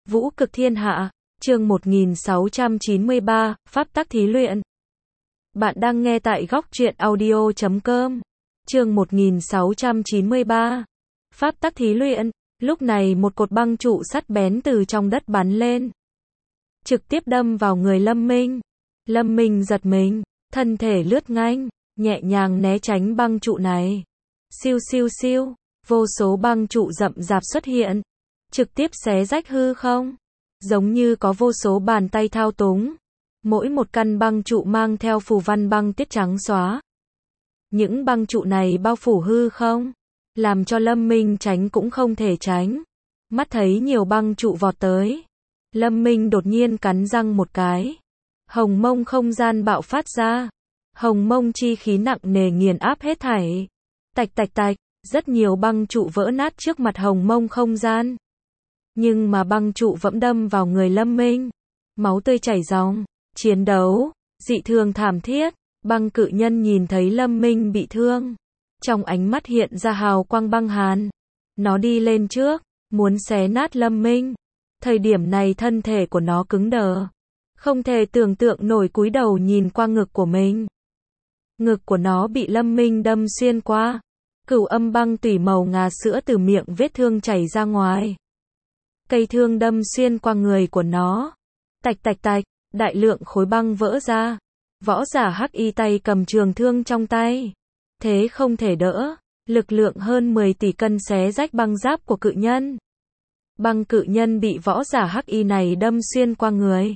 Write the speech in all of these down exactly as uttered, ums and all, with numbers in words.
Vũ cực thiên hạ, chương một nghìn sáu trăm chín mươi ba, Pháp tắc thí luyện. Bạn đang nghe tại góc truyện audio chấm com. Chương một nghìn sáu trăm chín mươi ba, Pháp tắc thí luyện. Lúc này một cột băng trụ sắt bén từ trong đất bắn lên, trực tiếp đâm vào người Lâm Minh. Lâm Minh giật mình, thân thể lướt nhanh, nhẹ nhàng né tránh băng trụ này. Siêu siêu siêu, vô số băng trụ rậm rạp xuất hiện, trực tiếp xé rách hư không, giống như có vô số bàn tay thao túng. Mỗi một căn băng trụ mang theo phù văn băng tiết trắng xóa. Những băng trụ này bao phủ hư không, làm cho Lâm Minh tránh cũng không thể tránh. Mắt thấy nhiều băng trụ vọt tới, Lâm Minh đột nhiên cắn răng một cái. Hồng mông không gian bạo phát ra. Hồng mông chi khí nặng nề nghiền áp hết thảy. Tạch tạch tạch, rất nhiều băng trụ vỡ nát trước mặt hồng mông không gian. Nhưng mà băng trụ vẫn đâm vào người Lâm Minh. Máu tươi chảy ròng, chiến đấu, dị thường thảm thiết. Băng cự nhân nhìn thấy Lâm Minh bị thương, trong ánh mắt hiện ra hào quang băng hàn. Nó đi lên trước, muốn xé nát Lâm Minh. Thời điểm này thân thể của nó cứng đờ, không thể tưởng tượng nổi, cúi đầu nhìn qua ngực của mình. Ngực của nó bị Lâm Minh đâm xuyên qua. Cửu âm băng tủy màu ngà sữa từ miệng vết thương chảy ra ngoài. Cây thương đâm xuyên qua người của nó. Tạch tạch tạch, đại lượng khối băng vỡ ra. Võ giả hắc y tay cầm trường thương trong tay. Thế không thể đỡ, lực lượng hơn mười tỷ cân xé rách băng giáp của cự nhân. Băng cự nhân bị võ giả hắc y này đâm xuyên qua người.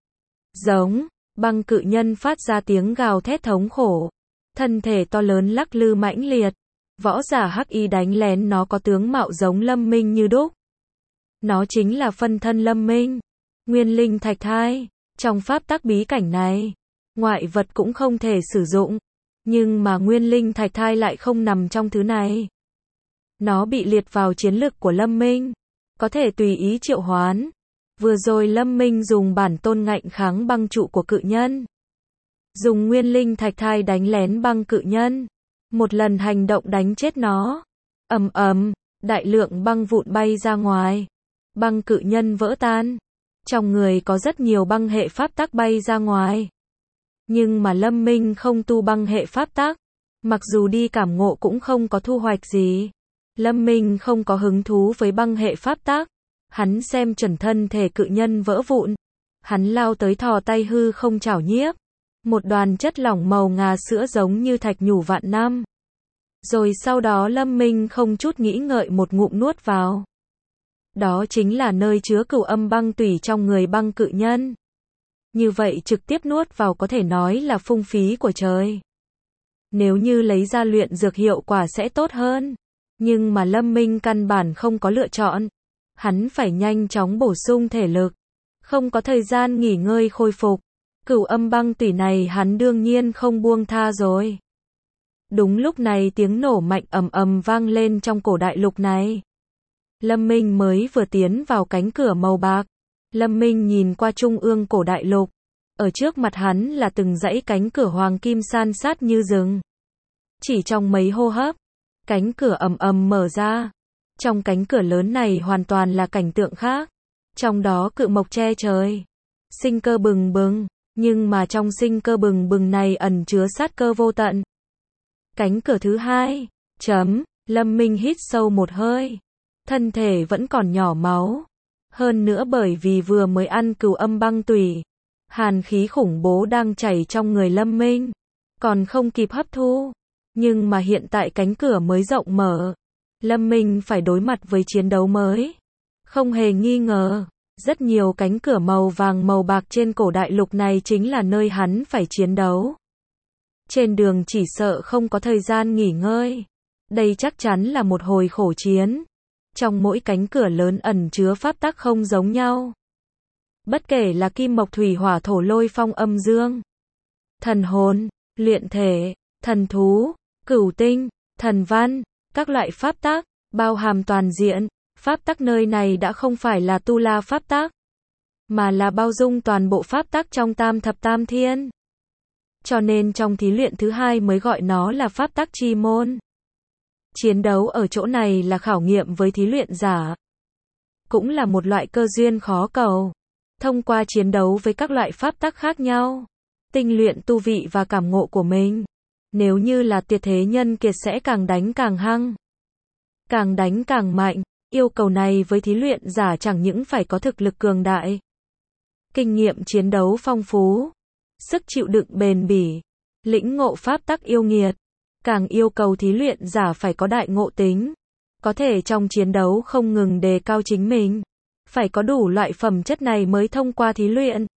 Giống, băng cự nhân phát ra tiếng gào thét thống khổ. Thân thể to lớn lắc lư mãnh liệt. Võ giả hắc y đánh lén nó có tướng mạo giống Lâm Minh như đúc. Nó chính là phân thân Lâm Minh, Nguyên Linh Thạch Thai. Trong pháp tắc bí cảnh này, ngoại vật cũng không thể sử dụng, nhưng mà Nguyên Linh Thạch Thai lại không nằm trong thứ này. Nó bị liệt vào chiến lực của Lâm Minh, có thể tùy ý triệu hoán. Vừa rồi Lâm Minh dùng bản tôn ngạnh kháng băng trụ của cự nhân, dùng Nguyên Linh Thạch Thai đánh lén băng cự nhân, một lần hành động đánh chết nó. Ầm ầm, đại lượng băng vụn bay ra ngoài, băng cự nhân vỡ tan. Trong người có rất nhiều băng hệ pháp tắc bay ra ngoài. Nhưng mà Lâm Minh không tu băng hệ pháp tắc, mặc dù đi cảm ngộ cũng không có thu hoạch gì. Lâm Minh không có hứng thú với băng hệ pháp tắc. Hắn xem chuẩn thân thể cự nhân vỡ vụn, hắn lao tới thò tay hư không chảo nhiếp. Một đoàn chất lỏng màu ngà sữa giống như thạch nhủ vạn năm. Rồi sau đó Lâm Minh không chút nghĩ ngợi một ngụm nuốt vào. Đó chính là nơi chứa cửu âm băng tủy trong người băng cự nhân. Như vậy trực tiếp nuốt vào có thể nói là phung phí của trời. Nếu như lấy ra luyện dược hiệu quả sẽ tốt hơn. Nhưng mà Lâm Minh căn bản không có lựa chọn. Hắn phải nhanh chóng bổ sung thể lực. Không có thời gian nghỉ ngơi khôi phục. Cửu âm băng tủy này hắn đương nhiên không buông tha rồi. Đúng lúc này tiếng nổ mạnh ầm ầm vang lên trong cổ đại lục này. Lâm Minh mới vừa tiến vào cánh cửa màu bạc. Lâm Minh nhìn qua trung ương cổ đại lục. Ở trước mặt hắn là từng dãy cánh cửa hoàng kim san sát như rừng. Chỉ trong mấy hô hấp, cánh cửa ầm ầm mở ra. Trong cánh cửa lớn này hoàn toàn là cảnh tượng khác. Trong đó cự mộc che trời, sinh cơ bừng bừng. Nhưng mà trong sinh cơ bừng bừng này ẩn chứa sát cơ vô tận. Cánh cửa thứ hai, chấm, Lâm Minh hít sâu một hơi. Thân thể vẫn còn nhỏ máu. Hơn nữa bởi vì vừa mới ăn cửu âm băng tủy, hàn khí khủng bố đang chảy trong người Lâm Minh, còn không kịp hấp thu. Nhưng mà hiện tại cánh cửa mới rộng mở, Lâm Minh phải đối mặt với chiến đấu mới. Không hề nghi ngờ, rất nhiều cánh cửa màu vàng màu bạc trên cổ đại lục này chính là nơi hắn phải chiến đấu. Trên đường chỉ sợ không có thời gian nghỉ ngơi. Đây chắc chắn là một hồi khổ chiến. Trong mỗi cánh cửa lớn ẩn chứa pháp tắc không giống nhau. Bất kể là kim mộc thủy hỏa thổ lôi phong âm dương, thần hồn, luyện thể, thần thú, cửu tinh, thần văn, các loại pháp tắc, bao hàm toàn diện. Pháp tắc nơi này đã không phải là tu la pháp tắc, mà là bao dung toàn bộ pháp tắc trong tam thập tam thiên. Cho nên trong thí luyện thứ hai mới gọi nó là pháp tắc chi môn. Chiến đấu ở chỗ này là khảo nghiệm với thí luyện giả. cũng là một loại cơ duyên khó cầu. Thông qua chiến đấu với các loại pháp tắc khác nhau, tinh luyện tu vị và cảm ngộ của mình. Nếu như là tuyệt thế nhân kiệt sẽ càng đánh càng hăng, càng đánh càng mạnh. Yêu cầu này với thí luyện giả chẳng những phải có thực lực cường đại, kinh nghiệm chiến đấu phong phú, sức chịu đựng bền bỉ, lĩnh ngộ pháp tắc yêu nghiệt, càng yêu cầu thí luyện giả phải có đại ngộ tính, có thể trong chiến đấu không ngừng đề cao chính mình, phải có đủ loại phẩm chất này mới thông qua thí luyện.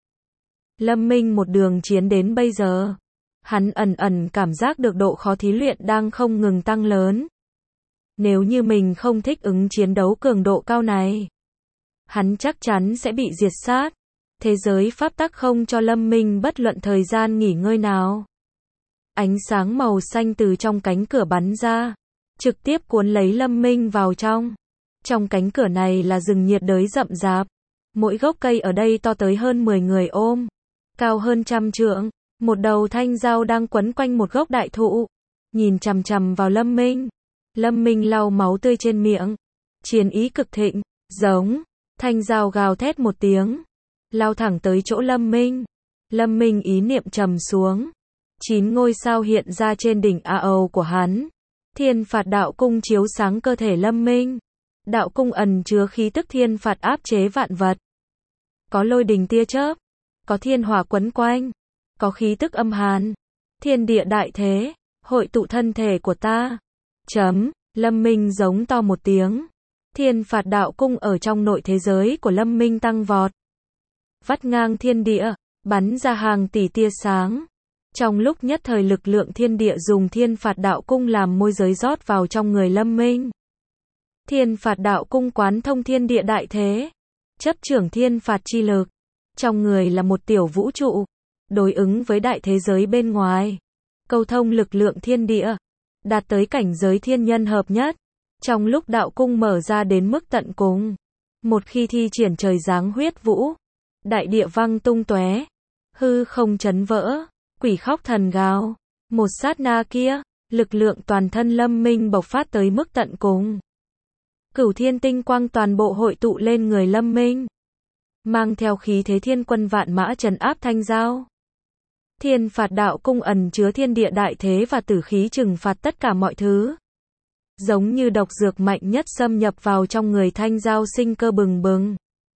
Lâm Minh một đường chiến đến bây giờ, hắn ẩn ẩn cảm giác được độ khó thí luyện đang không ngừng tăng lớn. Nếu như mình không thích ứng chiến đấu cường độ cao này, hắn chắc chắn sẽ bị diệt sát. Thế giới pháp tắc không cho Lâm Minh bất luận thời gian nghỉ ngơi nào. Ánh sáng màu xanh từ trong cánh cửa bắn ra, trực tiếp cuốn lấy Lâm Minh vào trong. Trong cánh cửa này là rừng nhiệt đới rậm rạp. Mỗi gốc cây ở đây to tới hơn mười người ôm, cao hơn trăm trượng. Một đầu thanh dao đang quấn quanh một gốc đại thụ, nhìn chằm chằm vào Lâm Minh. Lâm Minh lau máu tươi trên miệng, chiến ý cực thịnh, giống. Thanh dao gào thét một tiếng, lao thẳng tới chỗ Lâm Minh. Lâm Minh ý niệm trầm xuống, chín ngôi sao hiện ra trên đỉnh a âu của hắn. Thiên phạt đạo cung chiếu sáng cơ thể Lâm Minh. Đạo cung ẩn chứa khí tức thiên phạt áp chế vạn vật. Có lôi đình tia chớp, có thiên hỏa quấn quanh, có khí tức âm hàn. Thiên địa đại thế, hội tụ thân thể của ta. Chấm, Lâm Minh giống to một tiếng. Thiên phạt đạo cung ở trong nội thế giới của Lâm Minh tăng vọt, vắt ngang thiên địa, bắn ra hàng tỷ tia sáng. Trong lúc nhất thời lực lượng thiên địa dùng thiên phạt đạo cung làm môi giới rót vào trong người Lâm Minh. Thiên phạt đạo cung quán thông thiên địa đại thế, chấp trưởng thiên phạt chi lực. Trong người là một tiểu vũ trụ, đối ứng với đại thế giới bên ngoài. Câu thông lực lượng thiên địa, đạt tới cảnh giới thiên nhân hợp nhất. Trong lúc đạo cung mở ra đến mức tận cùng, một khi thi triển trời giáng huyết vũ, đại địa văng tung tóe, hư không chấn vỡ, quỷ khóc thần gào. Một sát na kia, lực lượng toàn thân Lâm Minh bộc phát tới mức tận cùng. Cửu thiên tinh quang toàn bộ hội tụ lên người Lâm Minh, mang theo khí thế thiên quân vạn mã trấn áp thanh dao. Thiên phạt đạo cung ẩn chứa thiên địa đại thế và tử khí trừng phạt tất cả mọi thứ. Giống như độc dược mạnh nhất xâm nhập vào trong người thanh dao, sinh cơ bừng bừng.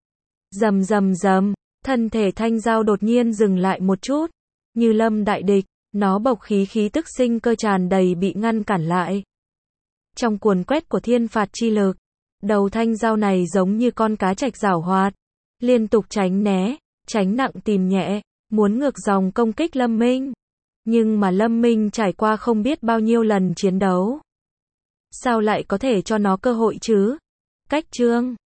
Rầm rầm rầm, thân thể thanh dao đột nhiên dừng lại một chút, như lâm đại địch, nó bộc khí khí tức sinh cơ tràn đầy bị ngăn cản lại. Trong cuồn quét của thiên phạt chi lực, đầu thanh dao này giống như con cá trạch giảo hoạt, liên tục tránh né, tránh nặng tìm nhẹ, muốn ngược dòng công kích Lâm Minh. Nhưng mà Lâm Minh trải qua không biết bao nhiêu lần chiến đấu, sao lại có thể cho nó cơ hội chứ? Cách chương